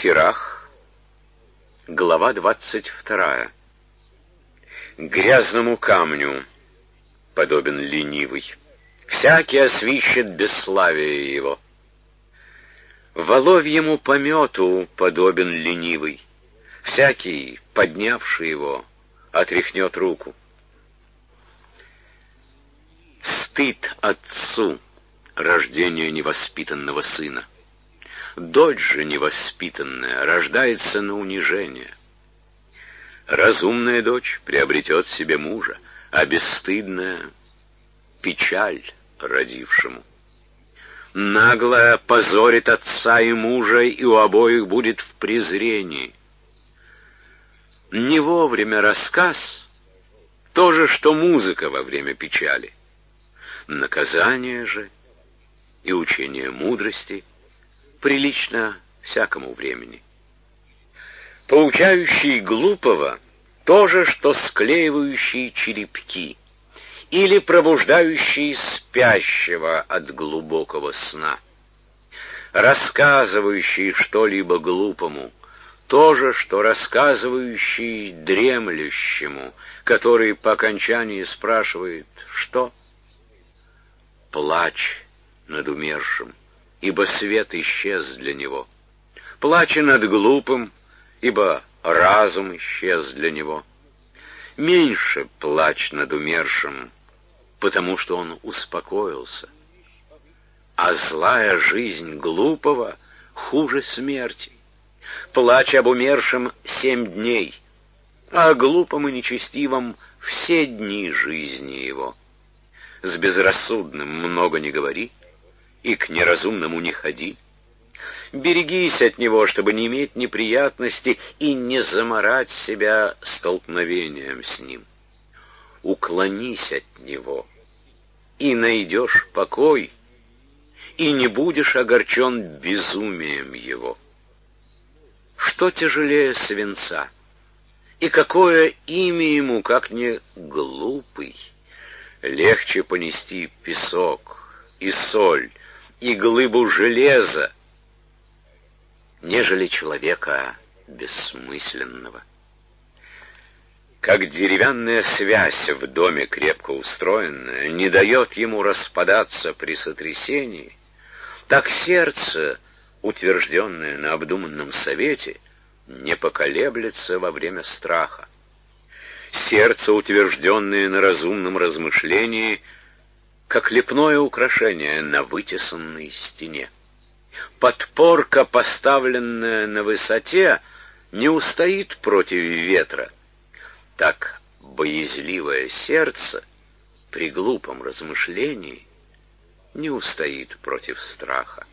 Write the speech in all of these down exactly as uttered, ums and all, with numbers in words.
Сирах, глава двадцать вторая. Грязному камню подобен ленивый, всякий освищет бесславие его. Воловьему помету подобен ленивый, всякий, поднявший его, отряхнет руку. Стыд отцу рождение невоспитанного сына. Дочь же невоспитанная рождается на унижение. Разумная дочь приобретет себе мужа, а бесстыдная — печаль родившему. Наглая позорит отца и мужа, и у обоих будет в презрении. Не вовремя рассказ — то же, что музыка во время печали. Наказание же и учение мудрости прилично всякому времени. Поучающий глупого — то же, что склеивающий черепки или пробуждающий спящего от глубокого сна. Рассказывающий что-либо глупому — то же, что рассказывающий дремлющему, который по окончании спрашивает «что?». Плачь над умершим, ибо свет исчез для него. Плачь над глупым, ибо разум исчез для него. Меньше плачь над умершим, потому что он успокоился. А злая жизнь глупого хуже смерти. Плачь об умершем семь дней, а о глупом и нечестивом все дни жизни его. С безрассудным много не говори, и к неразумному не ходи. Берегись от него, чтобы не иметь неприятности и не заморать себя столкновением с ним. Уклонись от него, и найдешь покой, и не будешь огорчен безумием его. Что тяжелее свинца, и какое имя ему, как не глупый? Легче понести песок и соль, и глыбу железа, нежели человека бессмысленного. Как деревянная связь в доме крепко устроенная не дает ему распадаться при сотрясении, так сердце, утвержденное на обдуманном совете, не поколеблется во время страха. Сердце, утвержденное на разумном размышлении, как лепное украшение на вытесанной стене. Подпорка, поставленная на высоте, не устоит против ветра. Так боязливое сердце при глупом размышлении не устоит против страха.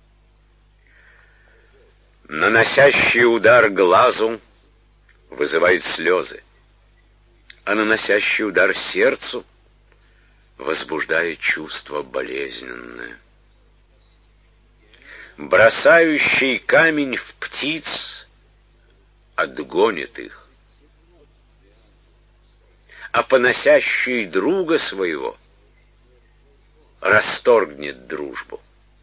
Наносящий удар глазу вызывает слезы, а наносящий удар сердцу возбуждает чувство болезненное. Бросающий камень в птиц отгонит их, а поносящий друга своего расторгнет дружбу.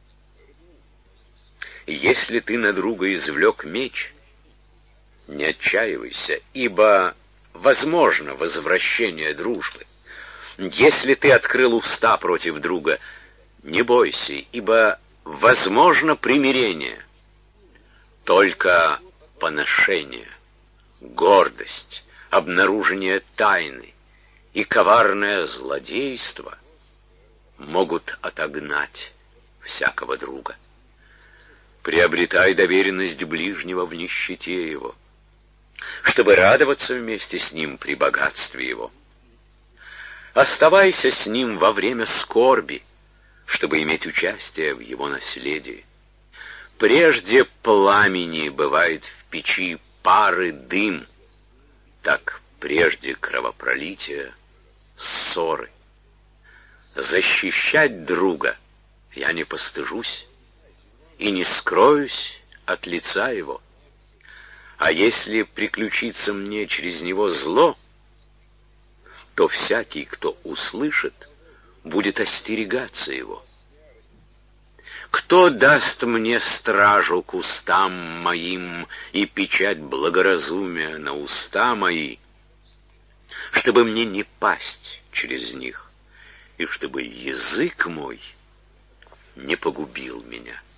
Если ты на друга извлек меч, не отчаивайся, ибо возможно возвращение дружбы. Если ты открыл уста против друга, не бойся, ибо возможно примирение. Только поношение, гордость, обнаружение тайны и коварное злодейство могут отогнать всякого друга. Приобретай доверенность ближнего в нищете его, чтобы радоваться вместе с ним при богатстве его. Оставайся с ним во время скорби, чтобы иметь участие в его наследии. Прежде пламени бывает в печи пары дым, так прежде кровопролития ссоры. Защищать друга я не постыжусь и не скроюсь от лица его. А если приключится мне через него зло, то всякий, кто услышит, будет остерегаться его. Кто даст мне стражу к устам моим и печать благоразумия на уста мои, чтобы мне не пасть через них, и чтобы язык мой не погубил меня?